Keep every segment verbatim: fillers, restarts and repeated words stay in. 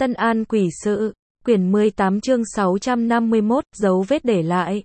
Tân An quỷ sự, quyển mười tám chương sáu trăm năm mươi mốt, dấu vết để lại.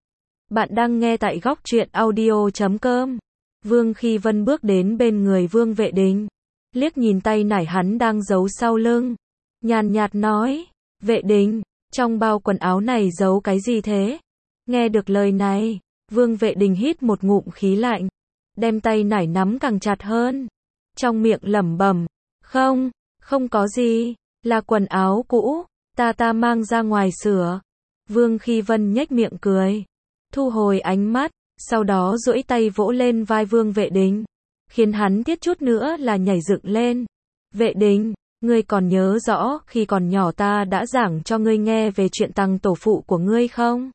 Bạn đang nghe tại góc truyện audio chấm com. Vương Khi Vân bước đến bên người Vương Vệ Đình, liếc nhìn tay nải hắn đang giấu sau lưng, nhàn nhạt nói, Vệ Đình, trong bao quần áo này giấu cái gì thế? Nghe được lời này, Vương Vệ Đình hít một ngụm khí lạnh, đem tay nải nắm càng chặt hơn, trong miệng lẩm bẩm, không, không có gì, là quần áo cũ, ta ta mang ra ngoài sửa. Vương Khi Vân nhếch miệng cười, thu hồi ánh mắt, sau đó duỗi tay vỗ lên vai Vương Vệ Đình, khiến hắn tiếc chút nữa là nhảy dựng lên. Vệ Đình, ngươi còn nhớ rõ khi còn nhỏ ta đã giảng cho ngươi nghe về chuyện Tăng tổ phụ của ngươi không?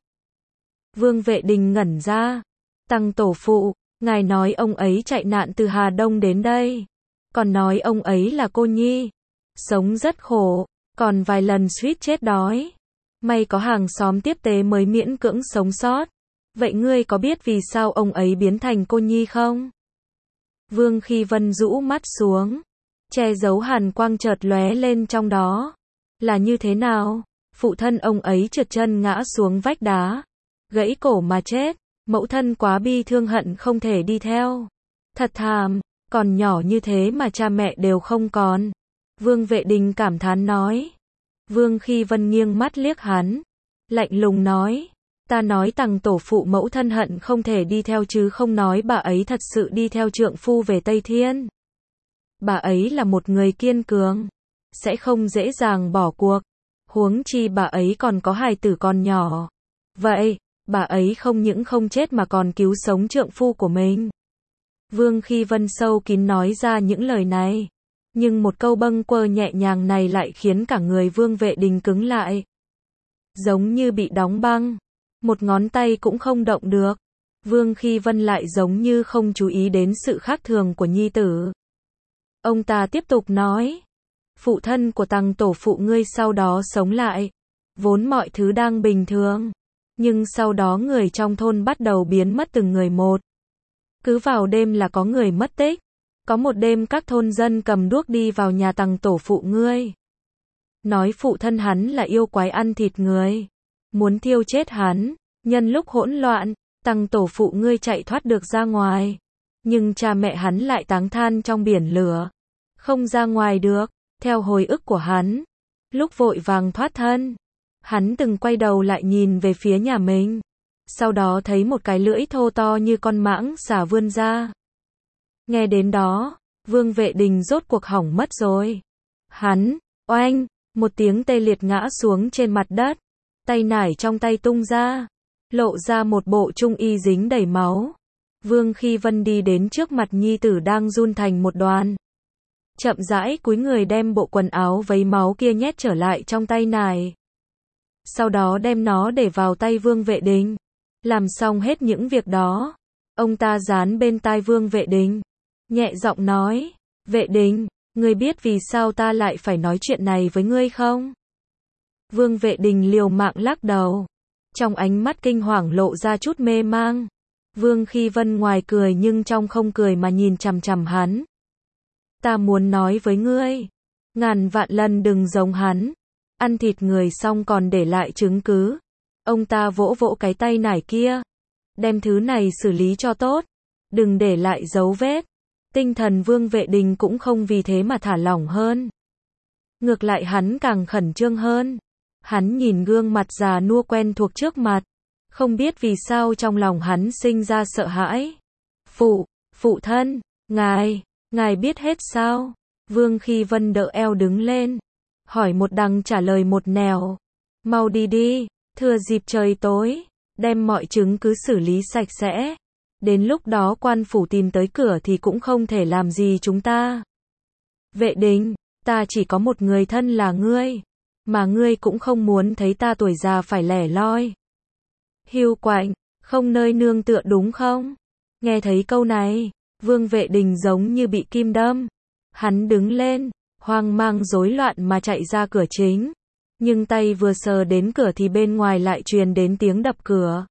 Vương Vệ Đình ngẩn ra, Tăng tổ phụ, ngài nói ông ấy chạy nạn từ Hà Đông đến đây, còn nói ông ấy là cô nhi, sống rất khổ, còn vài lần suýt chết đói. May có hàng xóm tiếp tế mới miễn cưỡng sống sót. Vậy ngươi có biết vì sao ông ấy biến thành cô nhi không? Vương Khi Vân rũ mắt xuống, che giấu hàn quang chợt lóe lên trong đó. Là như thế nào? Phụ thân ông ấy trượt chân ngã xuống vách đá, gãy cổ mà chết. Mẫu thân quá bi thương hận không thể đi theo. Thật thảm, còn nhỏ như thế mà cha mẹ đều không còn. Vương Vệ Đình cảm thán nói. Vương Khi Vân nghiêng mắt liếc hắn, lạnh lùng nói, ta nói Tăng tổ phụ mẫu thân hận không thể đi theo chứ không nói bà ấy thật sự đi theo trượng phu về Tây Thiên. Bà ấy là một người kiên cường, sẽ không dễ dàng bỏ cuộc, huống chi bà ấy còn có hài tử còn nhỏ. Vậy, bà ấy không những không chết mà còn cứu sống trượng phu của mình. Vương Khi Vân sâu kín nói ra những lời này. Nhưng một câu bâng quơ nhẹ nhàng này lại khiến cả người Vương Vệ Đình cứng lại. Giống như bị đóng băng. Một ngón tay cũng không động được. Vương Khi Vân lại giống như không chú ý đến sự khác thường của nhi tử. Ông ta tiếp tục nói. Phụ thân của Tăng tổ phụ ngươi sau đó sống lại. Vốn mọi thứ đang bình thường. Nhưng sau đó người trong thôn bắt đầu biến mất từng người một. Cứ vào đêm là có người mất tích. Có một đêm các thôn dân cầm đuốc đi vào nhà Tăng tổ phụ ngươi. Nói phụ thân hắn là yêu quái ăn thịt người. Muốn thiêu chết hắn. Nhân lúc hỗn loạn, Tăng tổ phụ ngươi chạy thoát được ra ngoài. Nhưng cha mẹ hắn lại táng than trong biển lửa. Không ra ngoài được. Theo hồi ức của hắn, lúc vội vàng thoát thân, hắn từng quay đầu lại nhìn về phía nhà mình. Sau đó thấy một cái lưỡi thô to như con mãng xà vươn ra. Nghe đến đó, Vương Vệ Đình rốt cuộc hỏng mất rồi. Hắn, oanh, một tiếng tê liệt ngã xuống trên mặt đất. Tay nải trong tay tung ra, lộ ra một bộ trung y dính đầy máu. Vương Khi Vân đi đến trước mặt nhi tử đang run thành một đoàn. Chậm rãi cúi người đem bộ quần áo vấy máu kia nhét trở lại trong tay nải. Sau đó đem nó để vào tay Vương Vệ Đình. Làm xong hết những việc đó, ông ta dán bên tai Vương Vệ Đình, nhẹ giọng nói, Vệ Đình, ngươi biết vì sao ta lại phải nói chuyện này với ngươi không? Vương Vệ Đình liều mạng lắc đầu, trong ánh mắt kinh hoàng lộ ra chút mê mang. Vương Khi Vân ngoài cười nhưng trong không cười mà nhìn chằm chằm hắn. Ta muốn nói với ngươi, ngàn vạn lần đừng giống hắn, ăn thịt người xong còn để lại chứng cứ. Ông ta vỗ vỗ cái tay nải kia, đem thứ này xử lý cho tốt, đừng để lại dấu vết. Tinh thần Vương Vệ Đình cũng không vì thế mà thả lỏng hơn. Ngược lại hắn càng khẩn trương hơn. Hắn nhìn gương mặt già nua quen thuộc trước mặt, không biết vì sao trong lòng hắn sinh ra sợ hãi. Phụ, phụ thân, ngài, ngài biết hết sao? Vương Khi Vân đỡ eo đứng lên, hỏi một đằng trả lời một nẻo. Mau đi đi, thừa dịp trời tối, đem mọi chứng cứ xử lý sạch sẽ. Đến lúc đó quan phủ tìm tới cửa thì cũng không thể làm gì chúng ta. Vệ Đình, ta chỉ có một người thân là ngươi, mà ngươi cũng không muốn thấy ta tuổi già phải lẻ loi. Hiu quạnh, không nơi nương tựa đúng không? Nghe thấy câu này, Vương Vệ Đình giống như bị kim đâm. Hắn đứng lên, hoang mang rối loạn mà chạy ra cửa chính. Nhưng tay vừa sờ đến cửa thì bên ngoài lại truyền đến tiếng đập cửa.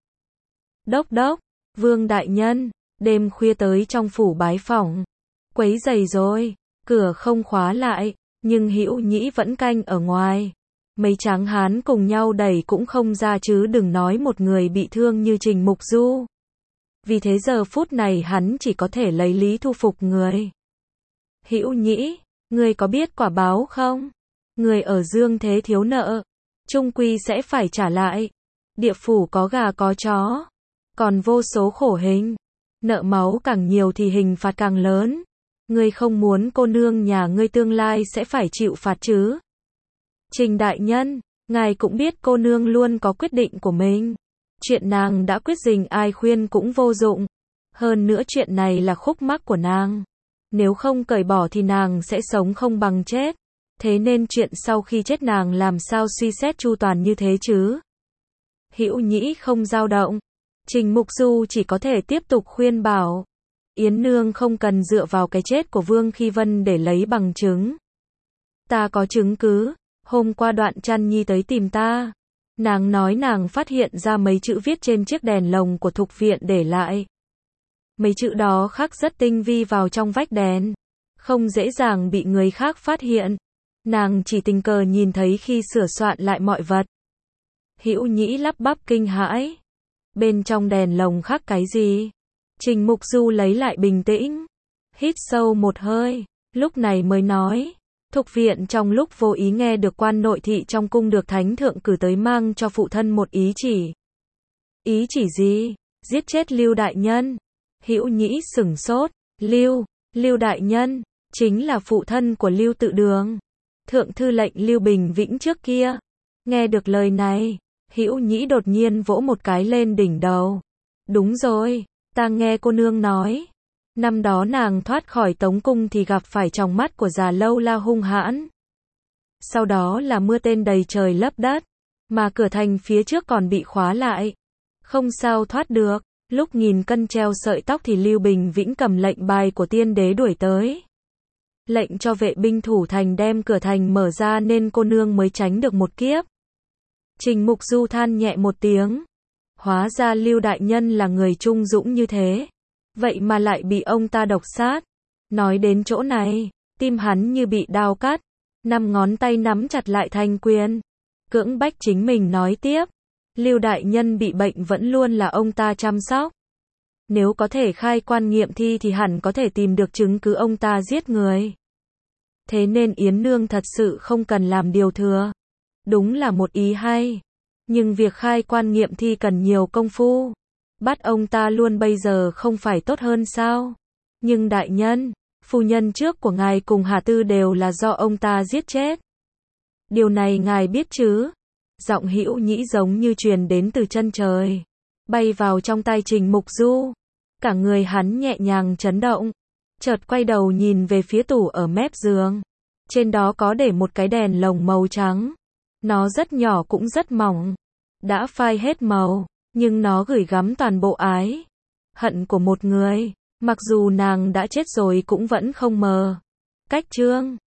Đốc đốc, Vương đại nhân, đêm khuya tới trong phủ bái phỏng. Quấy rầy rồi, cửa không khóa lại, Nhưng Hữu Nhĩ vẫn canh ở ngoài. Mấy tráng hán cùng nhau đẩy cũng không ra chứ đừng nói một người bị thương như Trình Mục Du. Vì thế giờ phút này hắn chỉ có thể lấy lý thu phục người. Hữu Nhĩ, ngươi có biết quả báo không? Người ở dương thế thiếu nợ, chung quy sẽ phải trả lại. Địa phủ có gà có chó, còn vô số khổ hình. Nợ máu càng nhiều thì hình phạt càng lớn. Ngươi không muốn cô nương nhà ngươi tương lai sẽ phải chịu phạt chứ? Trình đại nhân, ngài cũng biết cô nương luôn có quyết định của mình. Chuyện nàng đã quyết định ai khuyên cũng vô dụng. Hơn nữa chuyện này là khúc mắc của nàng. Nếu không cởi bỏ thì nàng sẽ sống không bằng chết. Thế nên chuyện sau khi chết nàng làm sao suy xét chu toàn như thế chứ? Hữu Nhĩ không dao động. Trình Mục Du chỉ có thể tiếp tục khuyên bảo. Yến nương không cần dựa vào cái chết của Vương Khi Vân để lấy bằng chứng. Ta có chứng cứ. Hôm qua Đoạn Trăn Nhi tới tìm ta. Nàng nói nàng phát hiện ra mấy chữ viết trên chiếc đèn lồng của Thục Viện để lại. Mấy chữ đó khắc rất tinh vi vào trong vách đèn. Không dễ dàng bị người khác phát hiện. Nàng chỉ tình cờ nhìn thấy khi sửa soạn lại mọi vật. Hữu Nhĩ lắp bắp kinh hãi. Bên trong đèn lồng khắc cái gì? Trình Mục Du lấy lại bình tĩnh. Hít sâu một hơi. Lúc này mới nói. Thục Viện trong lúc vô ý nghe được quan nội thị trong cung được thánh thượng cử tới mang cho phụ thân một ý chỉ. Ý chỉ gì? Giết chết Lưu đại nhân. Hữu Nhĩ sửng sốt. Lưu, Lưu đại nhân, chính là phụ thân của Lưu Tự Đường. Thượng thư lệnh Lưu Bình Vĩnh trước kia. Nghe được lời này, Hữu Nhĩ đột nhiên vỗ một cái lên đỉnh đầu. Đúng rồi, ta nghe cô nương nói. Năm đó nàng thoát khỏi Tống Cung thì gặp phải tròng mắt của già Lâu La hung hãn. Sau đó là mưa tên đầy trời lấp đất, mà cửa thành phía trước còn bị khóa lại. Không sao thoát được, lúc nghìn cân treo sợi tóc thì Lưu Bình Vĩnh cầm lệnh bài của tiên đế đuổi tới. Lệnh cho vệ binh thủ thành đem cửa thành mở ra nên cô nương mới tránh được một kiếp. Trình Mục Du than nhẹ một tiếng. Hóa ra Lưu đại nhân là người trung dũng như thế. Vậy mà lại bị ông ta độc sát. Nói đến chỗ này, tim hắn như bị đao cắt. Năm ngón tay nắm chặt lại thành quyền. Cưỡng bách chính mình nói tiếp. Lưu đại nhân bị bệnh vẫn luôn là ông ta chăm sóc. Nếu có thể khai quan nghiệm thi thì hẳn có thể tìm được chứng cứ ông ta giết người. Thế nên Yến nương thật sự không cần làm điều thừa. Đúng là một ý hay. Nhưng việc khai quan nghiệm thi cần nhiều công phu. Bắt ông ta luôn bây giờ không phải tốt hơn sao? Nhưng đại nhân, phu nhân trước của ngài cùng Hà Tư đều là do ông ta giết chết. Điều này ngài biết chứ? Giọng Hữu Nhĩ giống như truyền đến từ chân trời, bay vào trong tai Trình Mục Du. Cả người hắn nhẹ nhàng chấn động, chợt quay đầu nhìn về phía tủ ở mép giường. Trên đó có để một cái đèn lồng màu trắng. Nó rất nhỏ cũng rất mỏng, đã phai hết màu, nhưng nó gửi gắm toàn bộ ái hận của một người, mặc dù nàng đã chết rồi cũng vẫn không mờ. Cách chương